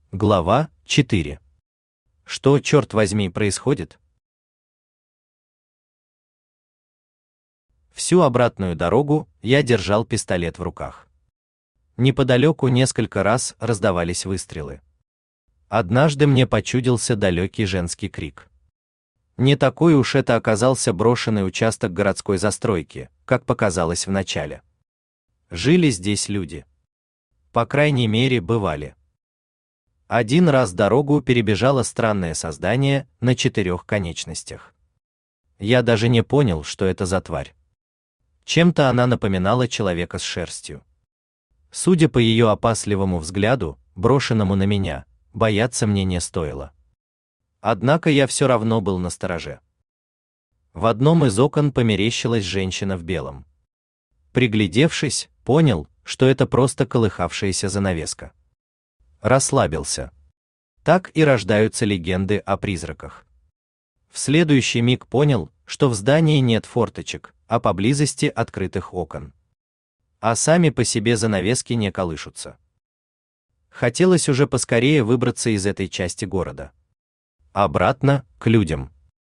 Глава 4. Что, черт возьми, происходит? Всю обратную дорогу я держал пистолет в руках. Неподалеку несколько раз раздавались выстрелы. Однажды мне почудился далекий женский крик. Не такой уж это оказался брошенный участок городской застройки, как показалось вначале. Жили здесь люди. По крайней мере, бывали. Один раз дорогу перебежало странное создание на 4 конечностях. Я даже не понял, что это за тварь. Чем-то она напоминала человека с шерстью. Судя по ее опасливому взгляду, брошенному на меня, бояться мне не стоило. Однако я все равно был настороже. В одном из окон померещилась женщина в белом. Приглядевшись, понял, что это просто колыхавшаяся занавеска. Расслабился. Так и рождаются легенды о призраках. В следующий миг понял, что в здании нет форточек, а поблизости открытых окон. А сами по себе занавески не колышутся. Хотелось уже поскорее выбраться из этой части города. Обратно, к людям.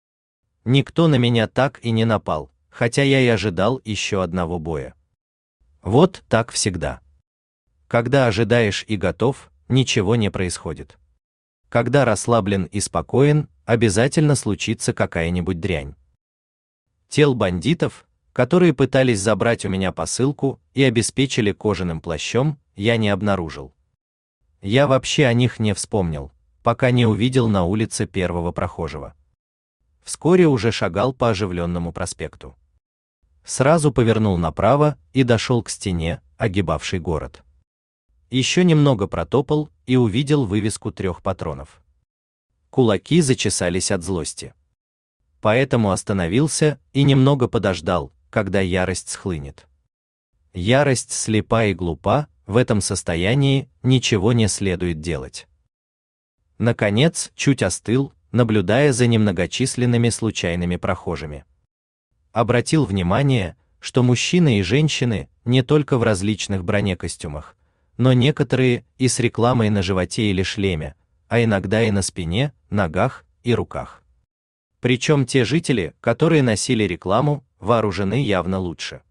Никто на меня так и не напал, хотя я и ожидал еще одного боя. Вот так всегда. Когда ожидаешь и готов, ничего не происходит. Когда расслаблен и спокоен, обязательно случится какая-нибудь дрянь. Тел бандитов, которые пытались забрать у меня посылку и обеспечили кожаным плащом, я не обнаружил. Я вообще о них не вспомнил, пока не увидел на улице первого прохожего. Вскоре уже шагал по оживленному проспекту. Сразу повернул направо и дошел к стене, огибавшей город. Еще немного протопал и увидел вывеску 3 патронов. Кулаки зачесались от злости. Поэтому остановился и немного подождал, когда ярость схлынет. Ярость слепа и глупа, в этом состоянии ничего не следует делать. Наконец, чуть остыл, наблюдая за немногочисленными случайными прохожими. Обратил внимание, что мужчины и женщины не только в различных бронекостюмах, но некоторые и с рекламой на животе или шлеме, а иногда и на спине, ногах и руках. Причем те жители, которые носили рекламу, вооружены явно лучше.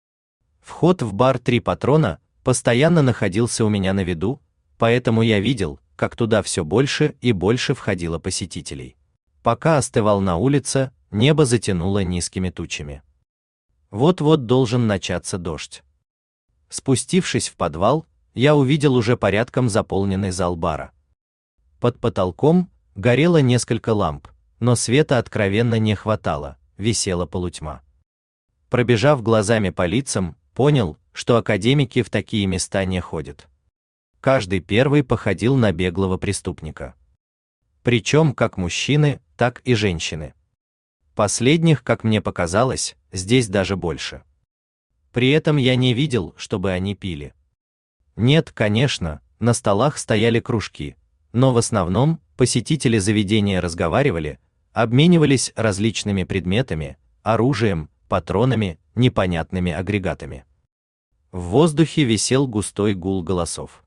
Вход в бар 3 патрона постоянно находился у меня на виду, поэтому я видел, как туда все больше и больше входило посетителей. Пока остывал на улице, небо затянуло низкими тучами. Вот-вот должен начаться дождь. Спустившись в подвал, я увидел уже порядком заполненный зал бара. Под потолком горело несколько ламп, но света откровенно не хватало, висела полутьма. Пробежав глазами по лицам, понял, что академики в такие места не ходят. Каждый первый походил на беглого преступника. Причем как мужчины, так и женщины. Последних, как мне показалось, здесь даже больше. При этом я не видел, чтобы они пили. Нет, конечно, на столах стояли кружки, но в основном посетители заведения разговаривали, обменивались различными предметами, оружием, патронами, непонятными агрегатами. В воздухе висел густой гул голосов.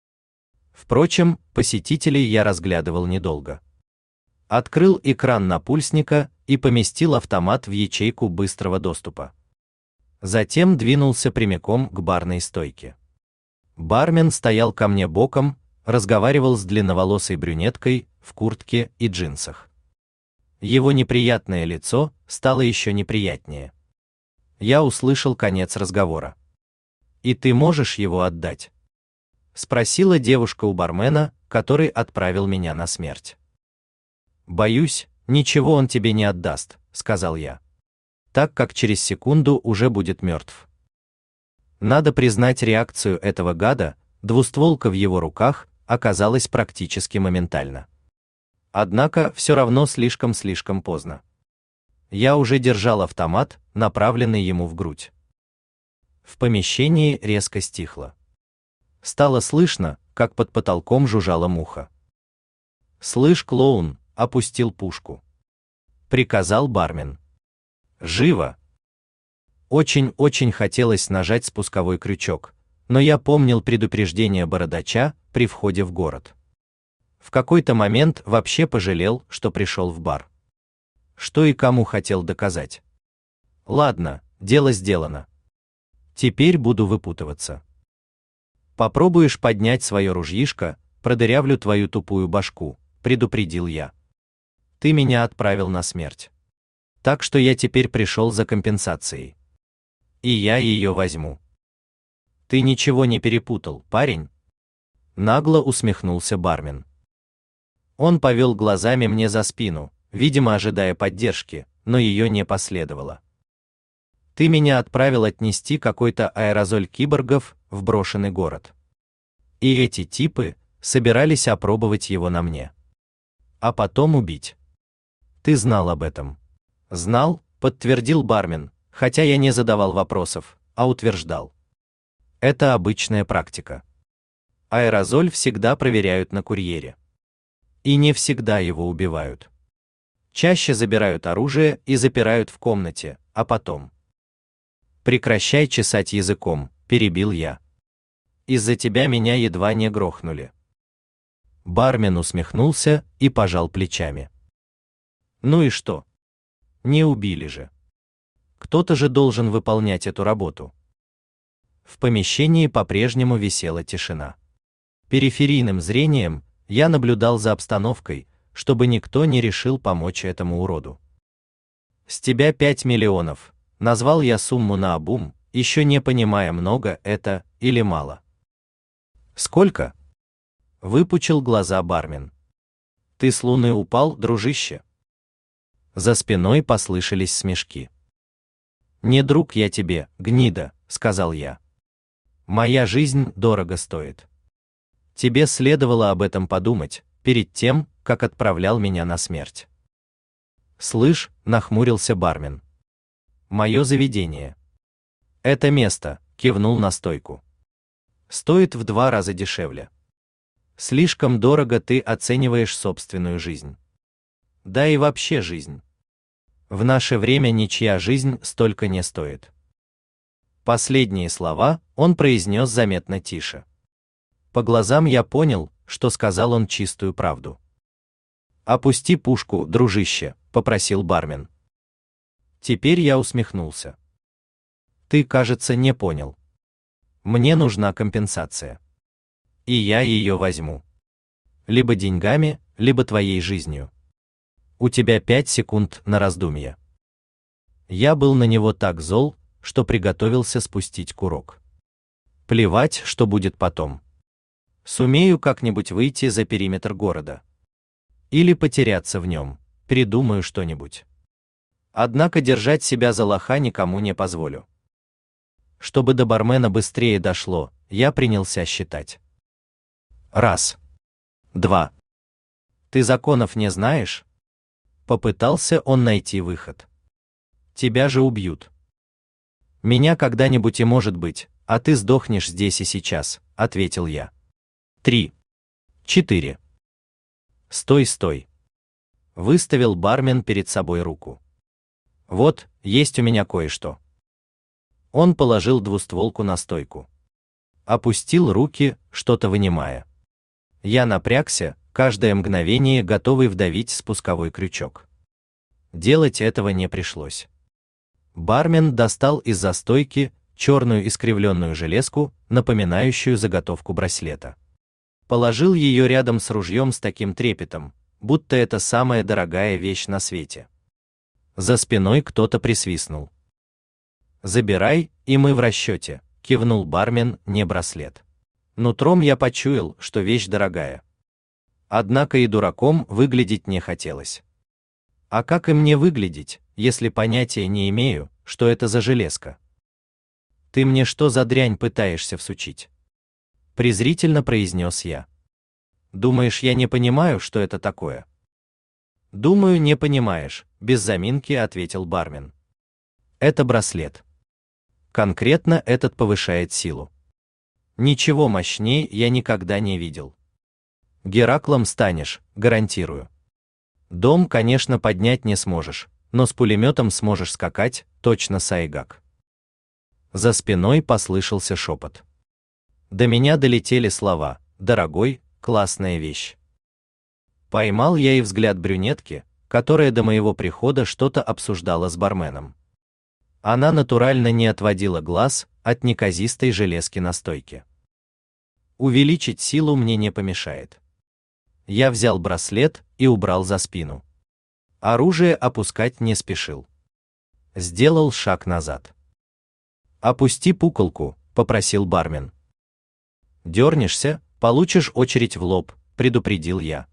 Впрочем, посетителей я разглядывал недолго. Открыл экран напульсника и поместил автомат в ячейку быстрого доступа. Затем двинулся прямиком к барной стойке. Бармен стоял ко мне боком, разговаривал с длинноволосой брюнеткой в куртке и джинсах. Его неприятное лицо стало еще неприятнее. Я услышал конец разговора. «И ты можешь его отдать?» — спросила девушка у бармена, который отправил меня на смерть. «Боюсь, ничего он тебе не отдаст», — сказал я, так как через секунду уже будет мертв. Надо признать реакцию этого гада, двустволка в его руках оказалась практически моментально. Однако все равно слишком поздно. Я уже держал автомат, направленный ему в грудь. В помещении резко стихло. Стало слышно, как под потолком жужжала муха. «Слышь, клоун», — опустил пушку. Приказал бармен. «Живо!» Очень хотелось нажать спусковой крючок, но я помнил предупреждение бородача при входе в город. В какой-то момент вообще пожалел, что пришел в бар. Что и кому хотел доказать. Ладно, дело сделано. Теперь буду выпутываться. Попробуешь поднять свое ружьишко, продырявлю твою тупую башку, предупредил я. Ты меня отправил на смерть. Так что я теперь пришел за компенсацией. И я ее возьму. Ты ничего не перепутал, парень? Нагло усмехнулся бармен. Он повел глазами мне за спину, видимо, ожидая поддержки, но ее не последовало. Ты меня отправил отнести какой-то аэрозоль киборгов в брошенный город. И эти типы собирались опробовать его на мне. А потом убить. Ты знал об этом? Знал, подтвердил бармен, хотя я не задавал вопросов, а утверждал. Это обычная практика. Аэрозоль всегда проверяют на курьере. И не всегда его убивают. Чаще забирают оружие и запирают в комнате, а потом... Прекращай чесать языком, перебил я. Из-за тебя меня едва не грохнули. Бармен усмехнулся и пожал плечами. Ну и что? Не убили же. Кто-то же должен выполнять эту работу. В помещении по-прежнему висела тишина. Периферийным зрением я наблюдал за обстановкой, чтобы никто не решил помочь этому уроду. С тебя 5 миллионов, назвал я сумму наобум, еще не понимая, много это или мало. Сколько? Выпучил глаза бармен. Ты с луны упал, дружище? За спиной послышались смешки. Не друг я тебе, гнида, сказал я. Моя жизнь дорого стоит. Тебе следовало об этом подумать, перед тем, как отправлял меня на смерть. Слышь, нахмурился бармен. Мое заведение. Это место, кивнул на стойку. Стоит в 2 раза дешевле. Слишком дорого ты оцениваешь собственную жизнь. Да и вообще жизнь. В наше время ничья жизнь столько не стоит. Последние слова он произнес заметно тише. По глазам я понял, что сказал он чистую правду. «Опусти пушку, дружище», — попросил бармен. Теперь я усмехнулся. «Ты, кажется, не понял. Мне нужна компенсация. И я ее возьму. Либо деньгами, либо твоей жизнью. У тебя 5 секунд на раздумье». Я был на него так зол, что приготовился спустить курок. Плевать, что будет потом. Сумею как-нибудь выйти за периметр города. Или потеряться в нем, придумаю что-нибудь. Однако держать себя за лоха никому не позволю. Чтобы до бармена быстрее дошло, я принялся считать. 1, 2. Ты законов не знаешь? Попытался он найти выход. Тебя же убьют. Меня когда-нибудь и может быть, а ты сдохнешь здесь и сейчас, ответил я. 3, 4. Стой. Выставил бармен перед собой руку. Вот, есть у меня кое-что. Он положил двустволку на стойку. Опустил руки, что-то вынимая. Я напрягся, каждое мгновение готовый вдавить спусковой крючок. Делать этого не пришлось. Бармен достал из-за стойки черную искривленную железку, напоминающую заготовку браслета. Положил ее рядом с ружьем с таким трепетом, будто это самая дорогая вещь на свете. За спиной кто-то присвистнул. «Забирай, и мы в расчете», — кивнул бармен, не браслет. Нутром я почуял, что вещь дорогая. Однако и дураком выглядеть не хотелось. А как и мне выглядеть, если понятия не имею, что это за железка? Ты мне что за дрянь пытаешься всучить? Презрительно произнес я. Думаешь, я не понимаю, что это такое? Думаю, не понимаешь, без заминки ответил бармен. Это браслет. Конкретно этот повышает силу. Ничего мощнее я никогда не видел. Гераклом станешь, гарантирую. Дом, конечно, поднять не сможешь, но с пулеметом сможешь скакать, точно Сайгак. За спиной послышался шепот. До меня долетели слова: «Дорогой, классная вещь». Поймал я и взгляд брюнетки, которая до моего прихода что-то обсуждала с барменом. Она натурально не отводила глаз от неказистой железки на стойке. Увеличить силу мне не помешает. Я взял браслет и убрал за спину. Оружие опускать не спешил. Сделал шаг назад. «Опусти пуколку», — попросил бармен. «Дернешься, получишь очередь в лоб», — предупредил я.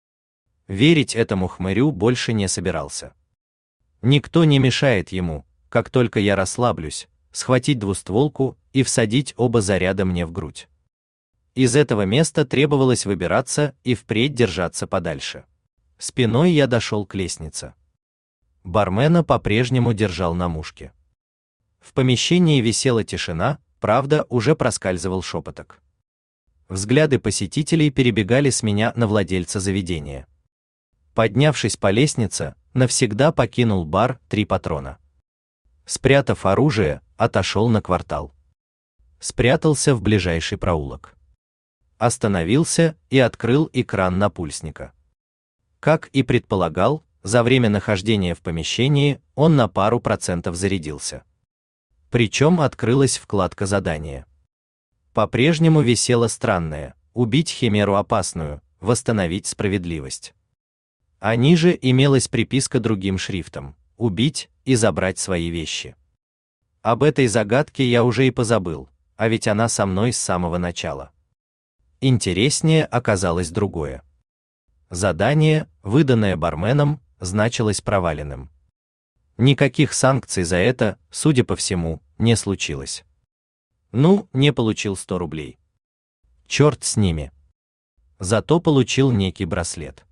Верить этому хмырю больше не собирался. Никто не мешает ему, как только я расслаблюсь, схватить двустволку и всадить оба заряда мне в грудь. Из этого места требовалось выбираться и впредь держаться подальше. Спиной я дошел к лестнице. Бармена по-прежнему держал на мушке. В помещении висела тишина, правда, уже проскальзывал шепоток. Взгляды посетителей перебегали с меня на владельца заведения. Поднявшись по лестнице, навсегда покинул бар «Три патрона». Спрятав оружие, отошел на квартал. Спрятался в ближайший проулок. Остановился и открыл экран напульсника. Как и предполагал, за время нахождения в помещении он на пару процентов зарядился. Причем открылась вкладка задания. По-прежнему висело странное: убить химеру опасную, восстановить справедливость. А ниже имелась приписка другим шрифтом: убить и забрать свои вещи. Об этой загадке я уже и позабыл, а ведь она со мной с самого начала. Интереснее оказалось другое. Задание, выданное барменом, значилось проваленным. Никаких санкций за это, судя по всему, не случилось. Ну, не получил 100 рублей. Черт с ними. Зато получил некий браслет.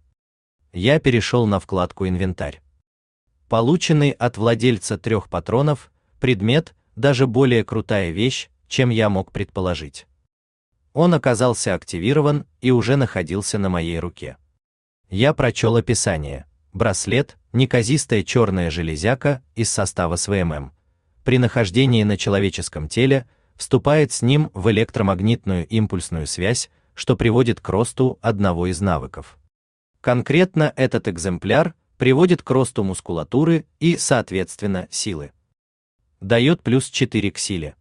Я перешел на вкладку «Инвентарь». Полученный от владельца 3 патронов предмет даже более крутая вещь, чем я мог предположить. Он оказался активирован и уже находился на моей руке. Я прочел описание. Браслет – неказистая черная железяка из состава СВММ. При нахождении на человеческом теле вступает с ним в электромагнитную импульсную связь, что приводит к росту одного из навыков. Конкретно этот экземпляр приводит к росту мускулатуры и, соответственно, силы. Дает +4 к силе.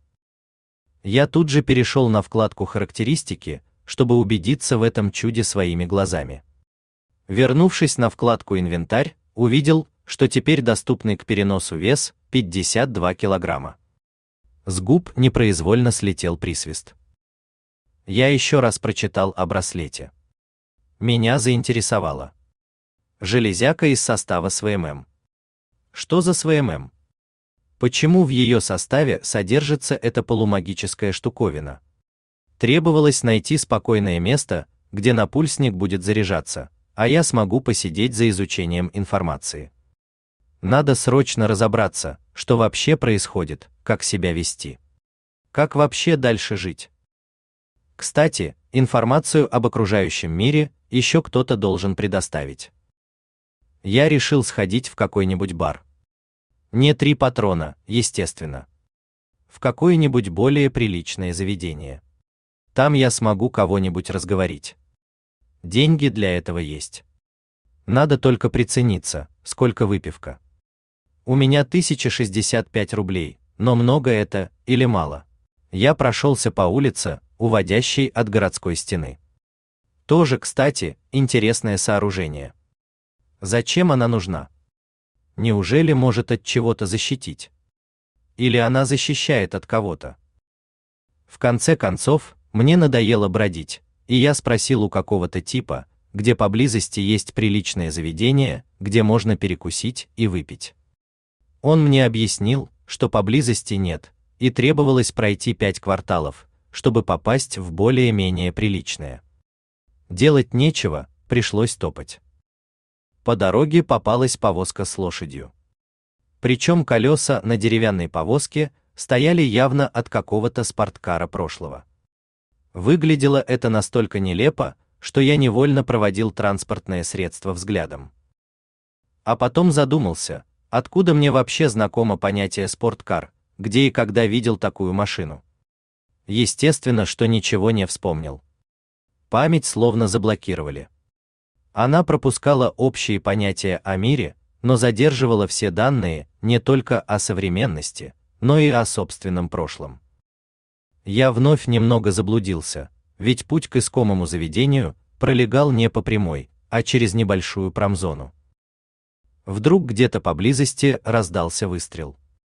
Я тут же перешел на вкладку «Характеристики», чтобы убедиться в этом чуде своими глазами. Вернувшись на вкладку «Инвентарь», увидел, что теперь доступный к переносу вес 52 килограмма. С губ непроизвольно слетел присвист. Я еще раз прочитал о браслете. Меня заинтересовало. Железяка из состава СВММ. Что за СВММ? Почему в ее составе содержится эта полумагическая штуковина? Требовалось найти спокойное место, где напульсник будет заряжаться, а я смогу посидеть за изучением информации. Надо срочно разобраться, что вообще происходит, как себя вести. Как вообще дальше жить? Кстати, информацию об окружающем мире еще кто-то должен предоставить. Я решил сходить в какой-нибудь бар. Не 3 патрона, естественно. В какое-нибудь более приличное заведение. Там я смогу кого-нибудь разговорить. Деньги для этого есть. Надо только прицениться, сколько выпивка. У меня 1065 рублей, но много это или мало? Я прошелся по улице, уводящей от городской стены. Тоже, кстати, интересное сооружение. Зачем она нужна? Неужели может от чего-то защитить? Или она защищает от кого-то? В конце концов, мне надоело бродить, и я спросил у какого-то типа, где поблизости есть приличное заведение, где можно перекусить и выпить. Он мне объяснил, что поблизости нет, и требовалось пройти 5 кварталов, чтобы попасть в более-менее приличное. Делать нечего, пришлось топать. По дороге попалась повозка с лошадью. Причем колеса на деревянной повозке стояли явно от какого-то спорткара прошлого. Выглядело это настолько нелепо, что я невольно проводил транспортное средство взглядом. А потом задумался, откуда мне вообще знакомо понятие спорткар, где и когда видел такую машину. Естественно, что ничего не вспомнил. Память словно заблокировали. Она пропускала общие понятия о мире, но задерживала все данные не только о современности, но и о собственном прошлом. Я вновь немного заблудился, ведь путь к искомому заведению пролегал не по прямой, а через небольшую промзону. Вдруг где-то поблизости раздался выстрел.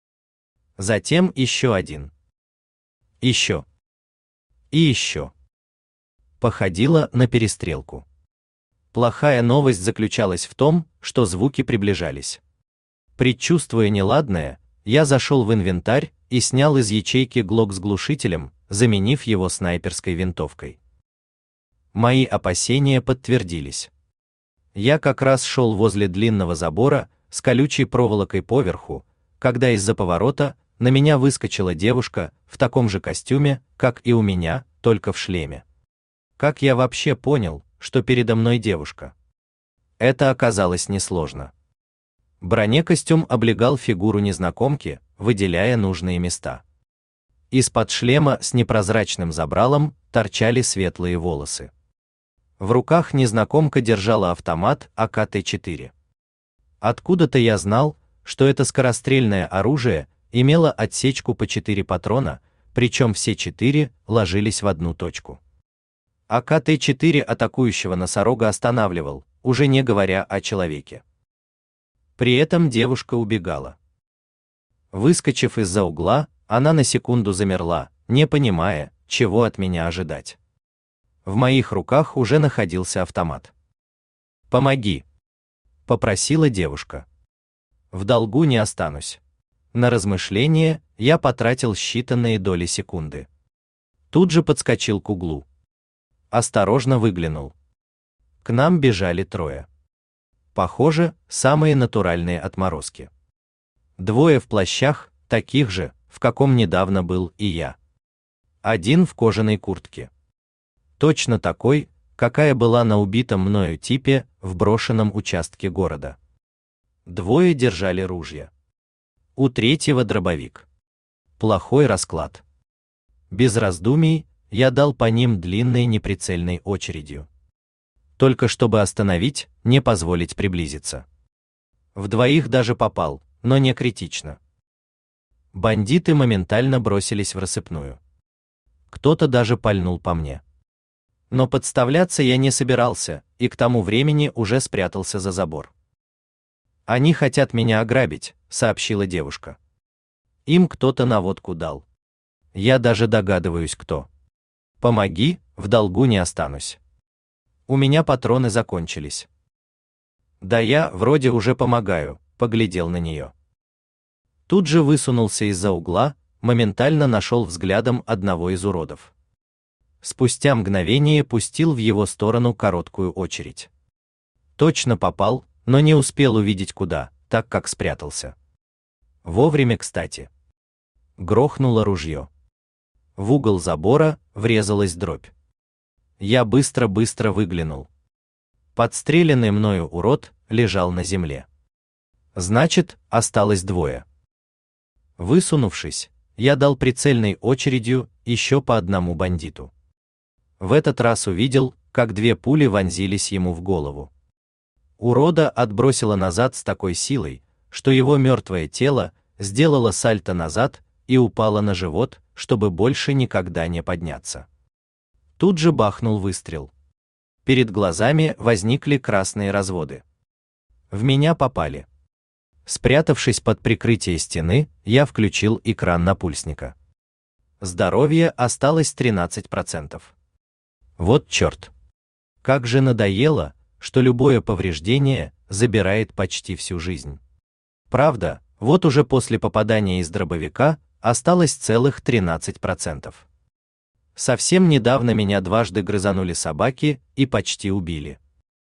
Затем еще один. Еще. И еще. Походило на перестрелку. Плохая новость заключалась в том, что звуки приближались. Предчувствуя неладное, я зашел в инвентарь и снял из ячейки глок с глушителем, заменив его снайперской винтовкой. Мои опасения подтвердились. Я как раз шел возле длинного забора с колючей проволокой поверху, когда из-за поворота на меня выскочила девушка в таком же костюме, как и у меня, только в шлеме. Как я вообще понял, что передо мной девушка? Это оказалось несложно. Бронекостюм облегал фигуру незнакомки, выделяя нужные места. Из-под шлема с непрозрачным забралом торчали светлые волосы. В руках незнакомка держала автомат АК-Т4. Откуда-то я знал, что это скорострельное оружие имело отсечку по 4 патрона, причем все 4 ложились в одну точку. АК-Т4 атакующего носорога останавливал, уже не говоря о человеке. При этом девушка убегала. Выскочив из-за угла, она на секунду замерла, не понимая, чего от меня ожидать. В моих руках уже находился автомат. «Помоги!» — попросила девушка. «В долгу не останусь». На размышление я потратил считанные доли секунды. Тут же подскочил к углу. Осторожно выглянул. К нам бежали 3. Похоже, самые натуральные отморозки. 2 в плащах, таких же, в каком недавно был и я. 1 в кожаной куртке. Точно такой, какая была на убитом мною типе в брошенном участке города. 2 держали ружья. У 3-го дробовик. Плохой расклад. Без раздумий я дал по ним длинной неприцельной очередью. Только чтобы остановить, не позволить приблизиться. В 2 даже попал, но не критично. Бандиты моментально бросились в рассыпную. Кто-то даже пальнул по мне. Но подставляться я не собирался, и к тому времени уже спрятался за забор. «Они хотят меня ограбить», — сообщила девушка. «Им кто-то наводку дал. Я даже догадываюсь, кто. Помоги, в долгу не останусь. У меня патроны закончились». «Да я вроде уже помогаю», — поглядел на нее. Тут же высунулся из-за угла, моментально нашел взглядом одного из уродов. Спустя мгновение пустил в его сторону короткую очередь. Точно попал, но не успел увидеть куда, так как спрятался. Вовремя, кстати. Грохнуло ружье. В угол забора врезалась дробь. Я быстро-быстро выглянул. Подстреленный мною урод лежал на земле. Значит, осталось 2. Высунувшись, я дал прицельной очередью еще по одному бандиту. В этот раз увидел, как 2 пули вонзились ему в голову. Урода отбросило назад с такой силой, что его мертвое тело сделало сальто назад и упало на живот, чтобы больше никогда не подняться. Тут же бахнул выстрел. Перед глазами возникли красные разводы. В меня попали. Спрятавшись под прикрытие стены, я включил экран напульсника. Здоровье осталось 13%. Вот черт. Как же надоело, что любое повреждение забирает почти всю жизнь. Правда, вот уже после попадания из дробовика осталось целых 13%. Совсем недавно меня дважды грызанули собаки и почти убили.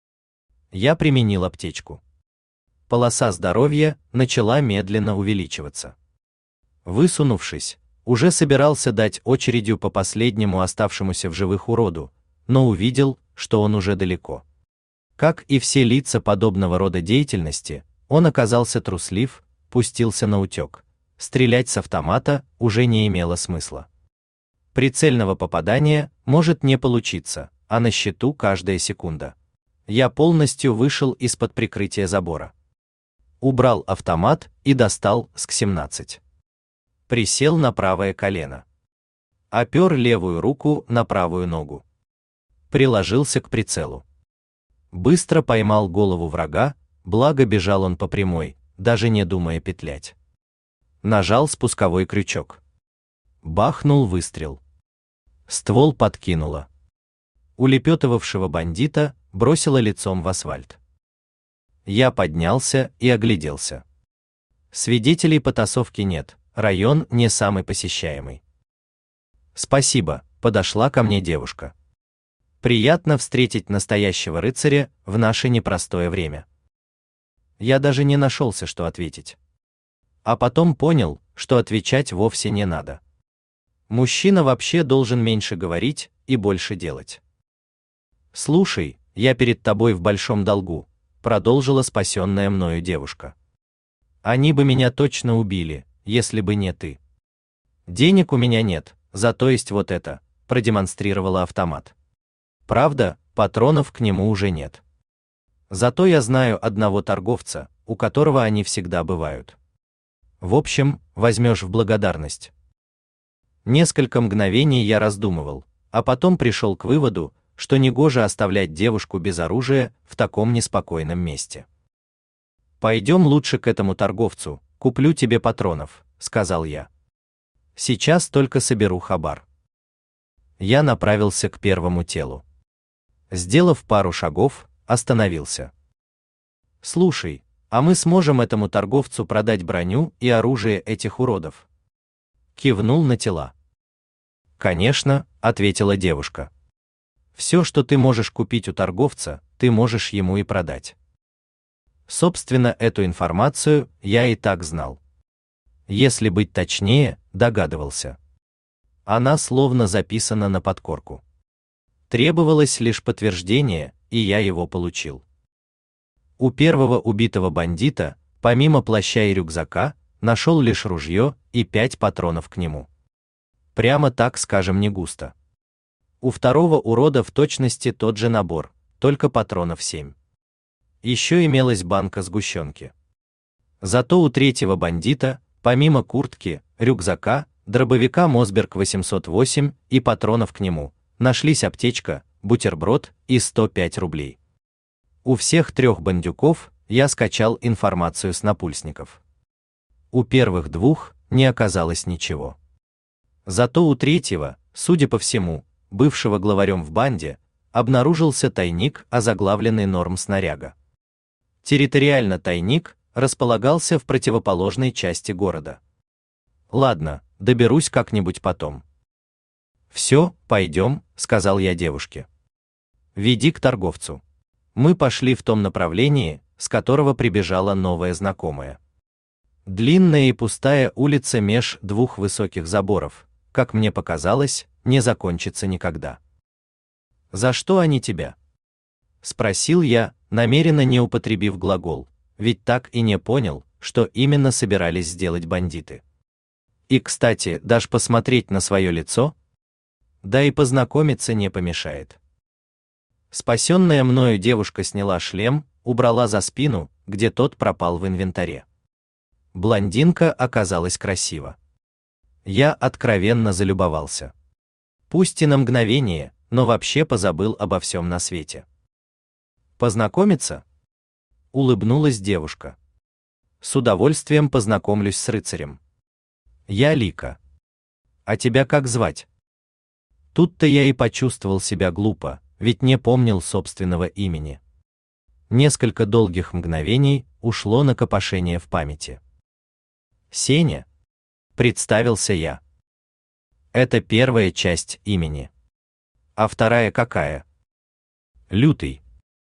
Я применил аптечку. Полоса здоровья начала медленно увеличиваться. Высунувшись, уже собирался дать очередью по последнему оставшемуся в живых уроду, но увидел, что он уже далеко. Как и все лица подобного рода деятельности, он оказался труслив, пустился наутек. Стрелять с автомата уже не имело смысла. Прицельного попадания может не получиться, а на счету каждая секунда. Я полностью вышел из-под прикрытия забора. Убрал автомат и достал СК-17. Присел на правое колено. Опер левую руку на правую ногу. Приложился к прицелу. Быстро поймал голову врага, благо бежал он по прямой, даже не думая петлять. Нажал спусковой крючок. Бахнул выстрел. Ствол подкинуло. Улепетывавшего бандита бросило лицом в асфальт. Я поднялся и огляделся. Свидетелей потасовки нет, район не самый посещаемый. «Спасибо», — подошла ко мне девушка. «Приятно встретить настоящего рыцаря в наше непростое время». Я даже не нашелся, что ответить. А потом понял, что отвечать вовсе не надо. Мужчина вообще должен меньше говорить и больше делать. «Слушай, я перед тобой в большом долгу», — продолжила спасенная мною девушка. «Они бы меня точно убили, если бы не ты. Денег у меня нет, зато есть вот это», — продемонстрировала автомат. Правда, патронов к нему уже нет. Зато я знаю одного торговца, у которого они всегда бывают. В общем, возьмешь в благодарность. Несколько мгновений я раздумывал, а потом пришел к выводу, что негоже оставлять девушку без оружия в таком неспокойном месте. «Пойдем лучше к этому торговцу, куплю тебе патронов», — сказал я. «Сейчас только соберу хабар». Я направился к первому телу. Сделав пару шагов, остановился. «Слушай, а мы сможем этому торговцу продать броню и оружие этих уродов?» Кивнул на тела. «Конечно», — ответила девушка. «Все, что ты можешь купить у торговца, ты можешь ему и продать». Собственно, эту информацию я и так знал. Если быть точнее, догадывался. Она словно записана на подкорку. Требовалось лишь подтверждение, и я его получил. У первого убитого бандита, помимо плаща и рюкзака, нашел лишь ружье и 5 патронов к нему. Прямо так скажем, не густо. У второго урода в точности тот же набор, только патронов 7. Еще имелась банка сгущенки. Зато у третьего бандита, помимо куртки, рюкзака, дробовика Мосберг 808 и патронов к нему, нашлись аптечка, бутерброд и 105 рублей. У всех 3 бандюков я скачал информацию с напульсников. У первых 2 не оказалось ничего. Зато у третьего, судя по всему, бывшего главарем в банде, обнаружился тайник, озаглавленный норм снаряга. Территориально тайник располагался в противоположной части города. Ладно, доберусь как-нибудь потом. «Все, пойдем», — сказал я девушке. «Веди к торговцу». Мы пошли в том направлении, с которого прибежала новая знакомая. Длинная и пустая улица меж 2 высоких заборов, как мне показалось, не закончится никогда. «За что они тебя?» — спросил я, намеренно не употребив глагол, ведь так и не понял, что именно собирались сделать бандиты. «И, кстати, дашь посмотреть на свое лицо?» «Да и познакомиться не помешает». Спасенная мною девушка сняла шлем, убрала за спину, где тот пропал в инвентаре. Блондинка оказалась красива. Я откровенно залюбовался. Пусть и на мгновение, но вообще позабыл обо всем на свете. «Познакомиться?» — улыбнулась девушка. «С удовольствием познакомлюсь с рыцарем. Я Лика. А тебя как звать?» Тут-то я и почувствовал себя глупо, ведь не помнил собственного имени. Несколько долгих мгновений ушло на копошение в памяти. «Сеня», — представился я. «Это первая часть имени. А вторая какая?» «Лютый».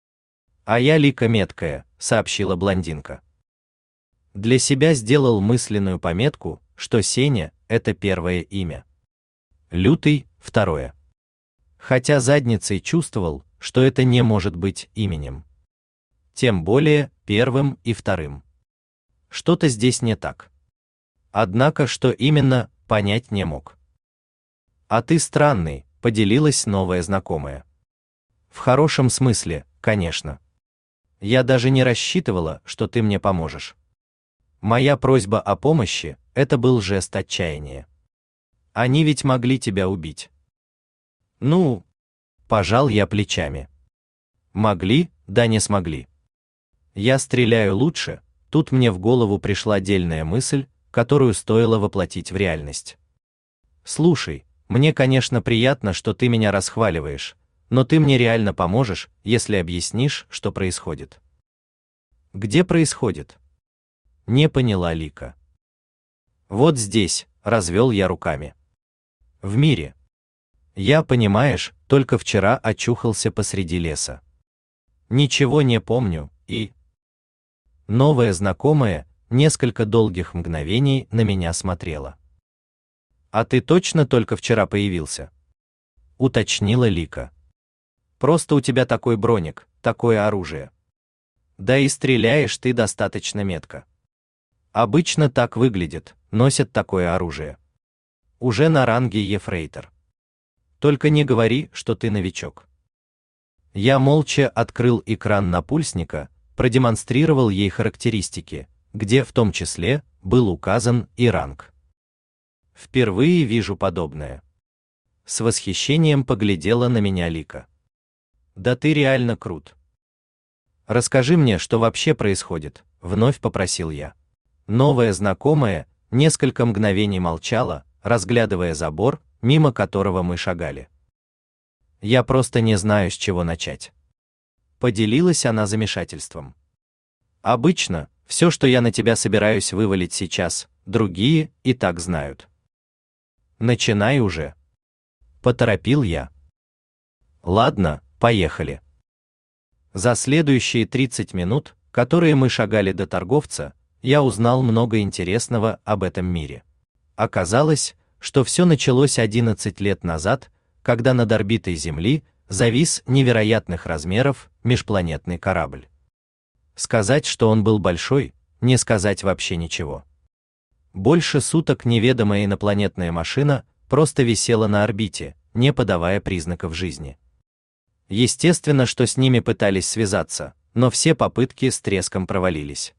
«А я Лика Меткая», — сообщила блондинка. Для себя сделал мысленную пометку, что Сеня — это первое имя. Лютый — второе. Хотя задницей чувствовал, что это не может быть именем. Тем более первым и вторым. Что-то здесь не так. Однако, что именно, понять не мог. «А ты странный», — поделилась новая знакомая. «В хорошем смысле», конечно. Я даже не рассчитывала, что ты мне поможешь. Моя просьба о помощи – это был жест отчаяния. Они ведь могли тебя убить. Ну, пожал я плечами. Могли, да не смогли. Я стреляю лучше. Тут мне в голову пришла дельная мысль, которую стоило воплотить в реальность. Слушай, мне, конечно, приятно, что ты меня расхваливаешь, но ты мне реально поможешь, если объяснишь, что происходит. Где происходит? Не поняла Лика. Вот здесь, развел я руками. В мире. Я, понимаешь, только вчера очухался посреди леса. Ничего не помню, и... Новая знакомая несколько долгих мгновений на меня смотрела. «А ты точно только вчера появился?» — уточнила Лика. «Просто у тебя такой броник, такое оружие. Да и стреляешь ты достаточно метко. Обычно так выглядит, носят такое оружие. Уже на ранге ефрейтор. Только не говори, что ты новичок». Я молча открыл экран напульсника, продемонстрировал ей характеристики, где в том числе был указан и ранг. Впервые вижу подобное. С восхищением поглядела на меня Лика. Да ты реально крут. Расскажи мне, что вообще происходит, вновь попросил я. Новая знакомая несколько мгновений молчала, разглядывая забор, мимо которого мы шагали. Я просто не знаю, с чего начать. Поделилась она замешательством. Обычно, все, что я на тебя собираюсь вывалить сейчас, другие и так знают. Начинай уже. Поторопил я. Ладно, поехали. За следующие 30 минут, которые мы шагали до торговца, я узнал много интересного об этом мире. Оказалось, что все началось 11 лет назад, когда над орбитой Земли завис невероятных размеров межпланетный корабль. Сказать, что он был большой, не сказать вообще ничего. Больше суток неведомая инопланетная машина просто висела на орбите, не подавая признаков жизни. Естественно, что с ними пытались связаться, но все попытки с треском провалились.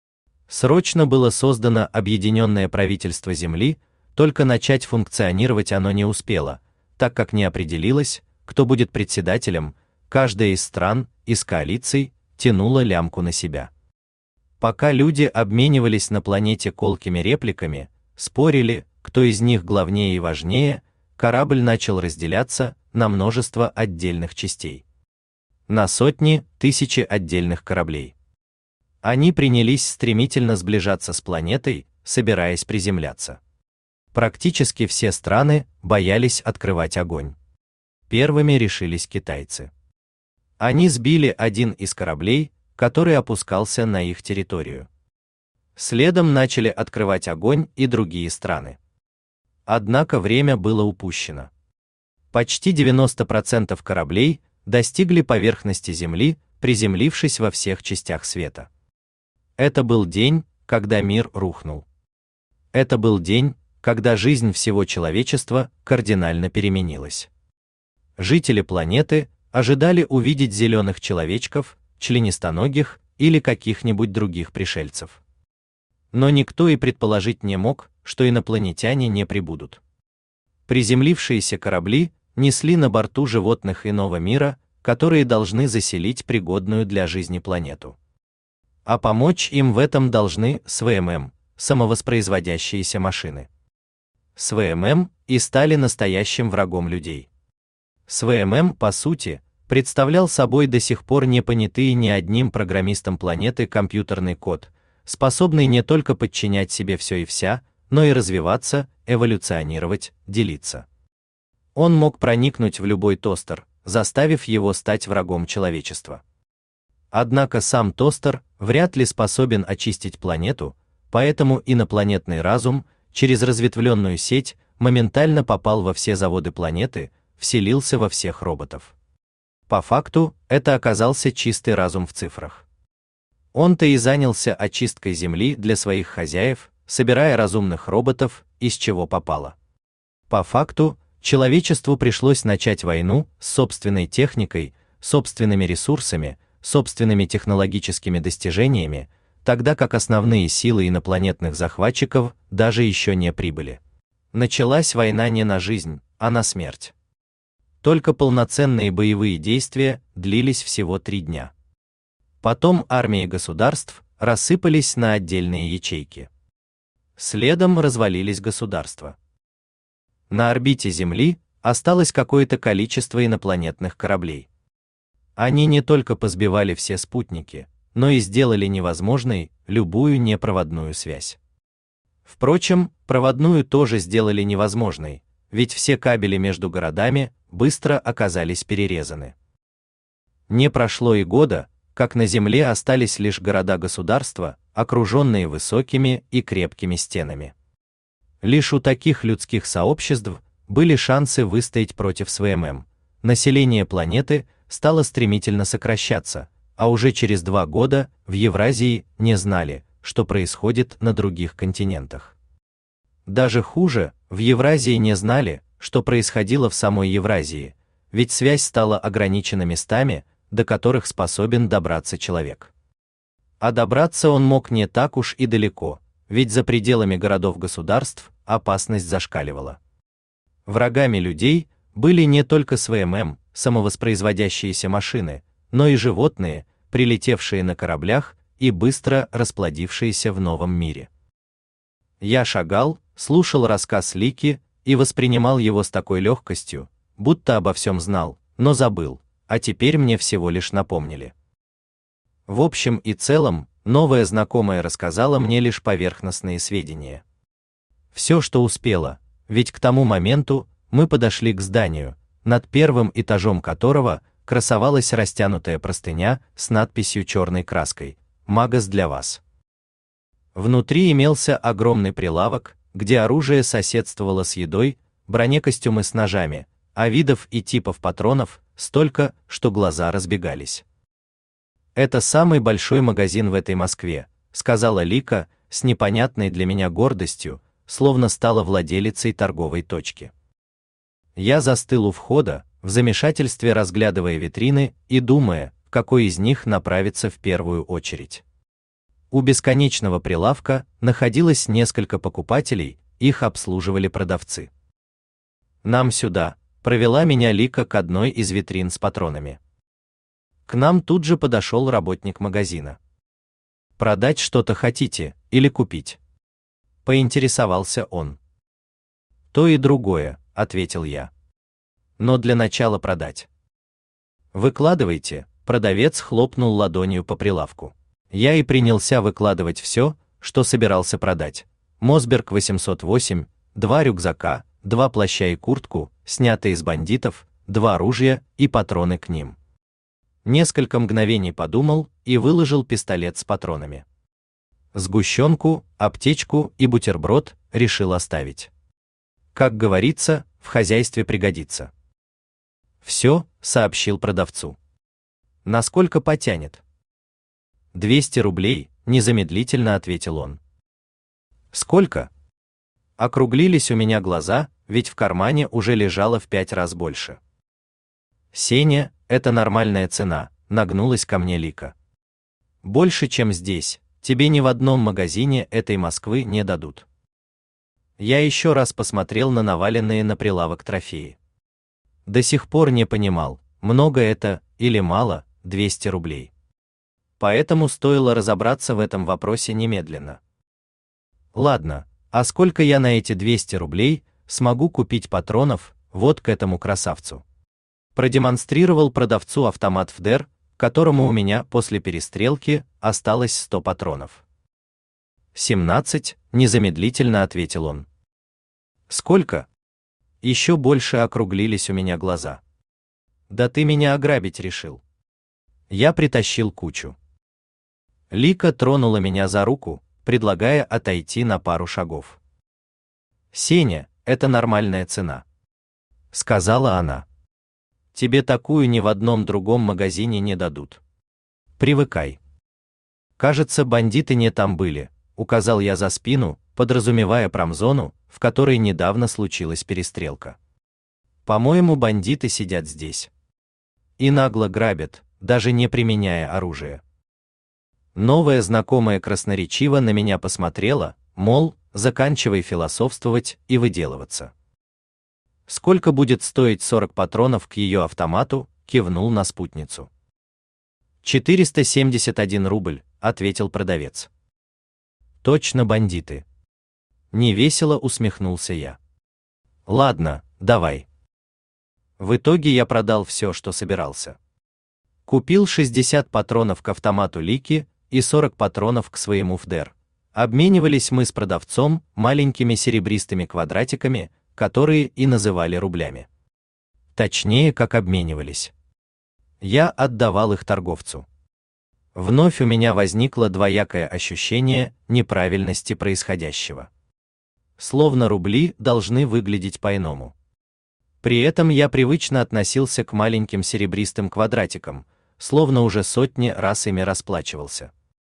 Срочно было создано объединенное правительство Земли, только начать функционировать оно не успело, так как не определилось, кто будет председателем, каждая из стран, из коалиций, тянула лямку на себя. Пока люди обменивались на планете колкими репликами, спорили, кто из них главнее и важнее, корабль начал разделяться на множество отдельных частей. На сотни, тысячи отдельных кораблей. Они принялись стремительно сближаться с планетой, собираясь приземляться. Практически все страны боялись открывать огонь. Первыми решились китайцы. Они сбили один из кораблей, который опускался на их территорию. Следом начали открывать огонь и другие страны. Однако время было упущено. Почти 90% кораблей достигли поверхности Земли, приземлившись во всех частях света. Это был день, когда мир рухнул. Это был день, когда жизнь всего человечества кардинально переменилась. Жители планеты ожидали увидеть зеленых человечков, членистоногих или каких-нибудь других пришельцев. Но никто и предположить не мог, что инопланетяне не прибудут. Приземлившиеся корабли несли на борту животных иного мира, которые должны заселить пригодную для жизни планету. А помочь им в этом должны СВМ, самовоспроизводящиеся машины. СВМ и стали настоящим врагом людей. СВМ, по сути, представлял собой до сих пор не понятый ни одним программистом планеты компьютерный код, способный не только подчинять себе все и вся, но и развиваться, эволюционировать, делиться. Он мог проникнуть в любой тостер, заставив его стать врагом человечества. Однако сам тостер вряд ли способен очистить планету, поэтому инопланетный разум через разветвленную сеть моментально попал во все заводы планеты, вселился во всех роботов. По факту, это оказался чистый разум в цифрах. Он-то и занялся очисткой Земли для своих хозяев, собирая разумных роботов, из чего попало. По факту, человечеству пришлось начать войну с собственной техникой, собственными ресурсами, собственными технологическими достижениями, тогда как основные силы инопланетных захватчиков даже еще не прибыли. Началась война не на жизнь, а на смерть. Только полноценные боевые действия длились всего 3 дня. Потом армии государств рассыпались на отдельные ячейки. Следом развалились государства. На орбите Земли осталось какое-то количество инопланетных кораблей. Они не только позбивали все спутники, но и сделали невозможной любую непроводную связь. Впрочем, проводную тоже сделали невозможной, ведь все кабели между городами быстро оказались перерезаны. Не прошло и года, как на Земле остались лишь города-государства, окруженные высокими и крепкими стенами. Лишь у таких людских сообществ были шансы выстоять против СВМ. Население планеты стало стремительно сокращаться, а уже через 2 года в Евразии не знали, что происходит на других континентах. Даже хуже, в Евразии не знали, что происходило в самой Евразии, ведь связь стала ограничена местами, до которых способен добраться человек. А добраться он мог не так уж и далеко, ведь за пределами городов-государств опасность зашкаливала. Врагами людей были не только СВМ, самовоспроизводящиеся машины, но и животные, прилетевшие на кораблях и быстро расплодившиеся в новом мире. Я шагал, слушал рассказ Лики и воспринимал его с такой легкостью, будто обо всем знал, но забыл, а теперь мне всего лишь напомнили. В общем и целом, новая знакомая рассказала мне лишь поверхностные сведения. Все, что успела, ведь к тому моменту мы подошли к зданию, над первым этажом которого красовалась растянутая простыня с надписью черной краской «Магас для вас». Внутри имелся огромный прилавок, где оружие соседствовало с едой, бронекостюмы с ножами, а видов и типов патронов столько, что глаза разбегались. «Это самый большой магазин в этой Москве», — сказала Лика с непонятной для меня гордостью, словно стала владелицей торговой точки. Я застыл у входа, в замешательстве разглядывая витрины и думая, в какой из них направиться в первую очередь. У бесконечного прилавка находилось несколько покупателей, их обслуживали продавцы. «Нам сюда», — провела меня Лика к одной из витрин с патронами. К нам тут же подошел работник магазина. «Продать что-то хотите или купить?» — поинтересовался он. «То и другое», — ответил я. «Но для начала продать». «Выкладывайте», — продавец хлопнул ладонью по прилавку. Я и принялся выкладывать все, что собирался продать. Мосберг 808, 2 рюкзака, 2 плаща и куртку, снятые из бандитов, 2 ружья и патроны к ним. Несколько мгновений подумал и выложил пистолет с патронами. Сгущенку, аптечку и бутерброд решил оставить. Как говорится, в хозяйстве пригодится. «Все», — сообщил продавцу. «Насколько потянет?» «200 рублей», — незамедлительно ответил он. «Сколько?» Округлились у меня глаза, ведь в кармане уже лежало в 5 раз больше. «Сеня, это нормальная цена», — нагнулась ко мне Лика. «Больше, чем здесь, тебе ни в одном магазине этой Москвы не дадут». Я еще раз посмотрел на наваленные на прилавок трофеи. До сих пор не понимал, много это или мало 200 рублей. Поэтому стоило разобраться в этом вопросе немедленно. Ладно, а сколько я на эти 200 рублей смогу купить патронов вот к этому красавцу? Продемонстрировал продавцу автомат ФДР, к которому у меня после перестрелки осталось 100 патронов. 17, незамедлительно ответил он. Сколько? Еще больше округлились у меня глаза. Да ты меня ограбить решил. Я притащил кучу. Лика тронула меня за руку, предлагая отойти на пару шагов. «Сеня, это нормальная цена», — сказала она. «Тебе такую ни в одном другом магазине не дадут. Привыкай». «Кажется, бандиты не там были», — указал я за спину, подразумевая промзону, в которой недавно случилась перестрелка. «По-моему, бандиты сидят здесь». и нагло грабят, даже не применяя оружие. Новая знакомая красноречиво на меня посмотрела, мол, заканчивай философствовать и выделываться. Сколько будет стоить 40 патронов к ее автомату, кивнул на спутницу. 471 рубль, ответил продавец. Точно бандиты. Невесело усмехнулся я. Ладно, давай. В итоге я продал все, что собирался. Купил 60 патронов к автомату Лики и 40 патронов к своему ФДР. Обменивались мы с продавцом маленькими серебристыми квадратиками, которые и называли рублями. Точнее, как обменивались. Я отдавал их торговцу. Вновь у меня возникло двоякое ощущение неправильности происходящего. Словно рубли должны выглядеть по-иному. При этом я привычно относился к маленьким серебристым квадратикам, словно уже сотни раз ими расплачивался.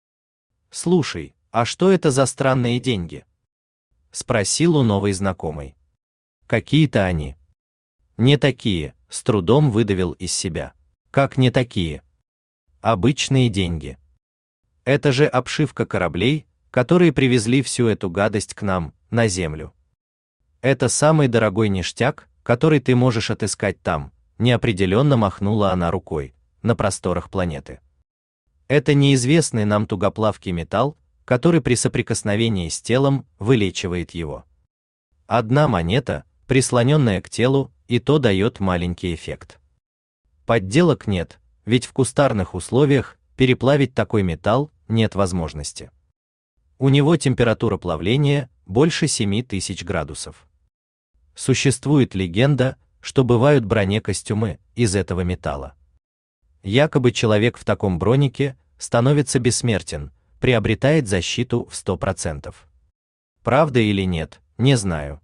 «Слушай, а что это за странные деньги?» — спросил у новой знакомой. «Какие-то они». «Не такие», — с трудом выдавил из себя. «Как не такие?» «Обычные деньги. Это же обшивка кораблей, которые привезли всю эту гадость к нам, на Землю. Это самый дорогой ништяк, который ты можешь отыскать там», — неопределенно махнула она рукой, «на просторах планеты. Это неизвестный нам тугоплавкий металл, который при соприкосновении с телом вылечивает его. Одна монета, прислоненная к телу, и то дает маленький эффект. Подделок нет, ведь в кустарных условиях переплавить такой металл нет возможности. У него температура плавления больше 7000 градусов. Существует легенда, что бывают бронекостюмы из этого металла. Якобы человек в таком бронике становится бессмертен, приобретает защиту в 100%. Правда или нет, не знаю.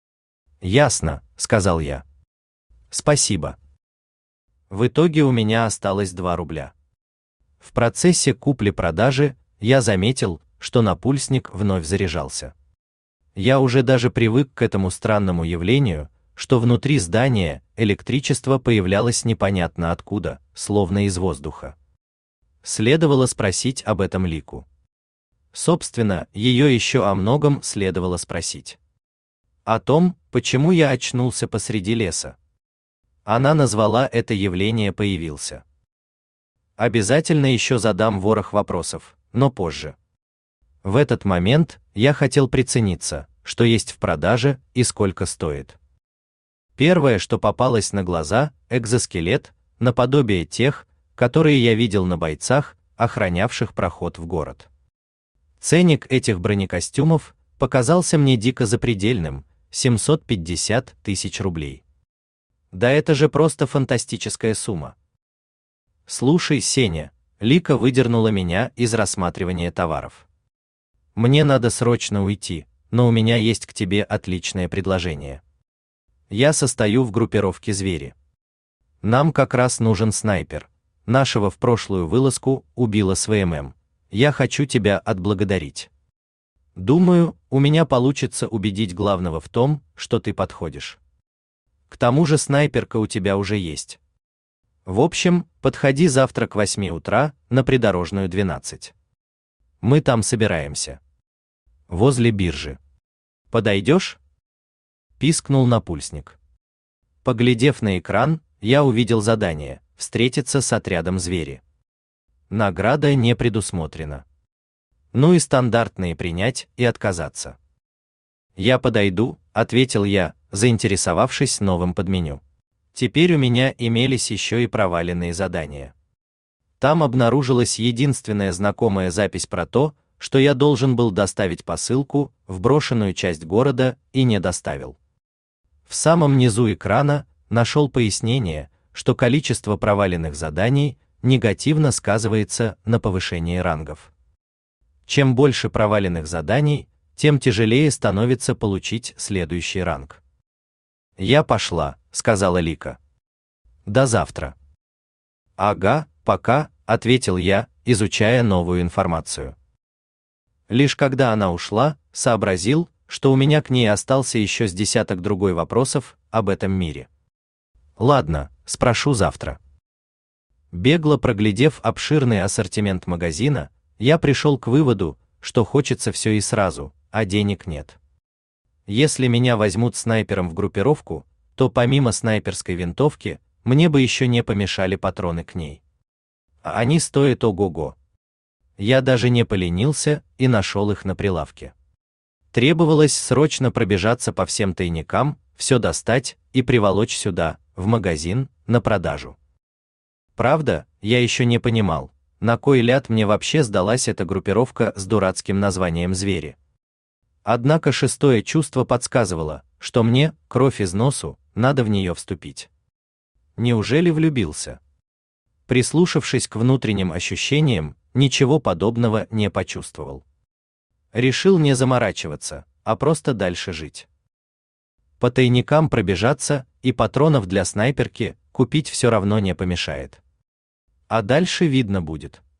«Ясно», — сказал я. «Спасибо». В итоге у меня осталось 2 рубля. В процессе купли-продажи я заметил, что напульсник вновь заряжался. Я уже даже привык к этому странному явлению, что внутри здания электричество появлялось непонятно откуда, словно из воздуха. Следовало спросить об этом Лику. Собственно, ее еще о многом следовало спросить. О том, почему я очнулся посреди леса. Она назвала это явление «появился». Обязательно еще задам ворох вопросов, но позже. В этот момент я хотел прицениться, что есть в продаже и сколько стоит. Первое, что попалось на глаза, экзоскелет, наподобие тех, которые я видел на бойцах, охранявших проход в город. Ценник этих бронекостюмов показался мне дико запредельным — 750 тысяч рублей. Да это же просто фантастическая сумма. «Слушай, Сеня», — Лика выдернула меня из рассматривания товаров. «Мне надо срочно уйти, но у меня есть к тебе отличное предложение. Я состою в группировке «Звери». Нам как раз нужен снайпер. Нашего в прошлую вылазку убило с ВММ. Я хочу тебя отблагодарить. Думаю, у меня получится убедить главного в том, что ты подходишь. К тому же снайперка у тебя уже есть. В общем, подходи завтра к 8 утра на Придорожную 12. Мы там собираемся. Возле биржи. Подойдешь?» Пискнул напульсник. Поглядев на экран, я увидел задание — встретиться с отрядом «Звери». Награда не предусмотрена. Ну и стандартные принять и отказаться. «Я подойду», — ответил я, заинтересовавшись новым подменю. Теперь у меня имелись еще и проваленные задания. Там обнаружилась единственная знакомая запись про то, что я должен был доставить посылку в брошенную часть города и не доставил. В самом низу экрана нашел пояснение, что количество проваленных заданий негативно сказывается на повышении рангов. Чем больше проваленных заданий, тем тяжелее становится получить следующий ранг. «Я пошла», — сказала Лика. «До завтра». «Ага, пока», — ответил я, изучая новую информацию. Лишь когда она ушла, сообразил, что у меня к ней остался еще с десяток другой вопросов об этом мире. Ладно, спрошу завтра. Бегло проглядев обширный ассортимент магазина, я пришел к выводу, что хочется все и сразу, а денег нет. Если меня возьмут снайпером в группировку, то помимо снайперской винтовки, мне бы еще не помешали патроны к ней. А они стоят ого-го. Я даже не поленился и нашел их на прилавке. Требовалось срочно пробежаться по всем тайникам, все достать и приволочь сюда, в магазин, на продажу. Правда, я еще не понимал, на кой ляд мне вообще сдалась эта группировка с дурацким названием «Звери». Однако шестое чувство подсказывало, что мне, кровь из носу, надо в нее вступить. Неужели влюбился? Прислушавшись к внутренним ощущениям, ничего подобного не почувствовал. Решил не заморачиваться, а просто дальше жить. По тайникам пробежаться и патронов для снайперки купить все равно не помешает. А дальше видно будет.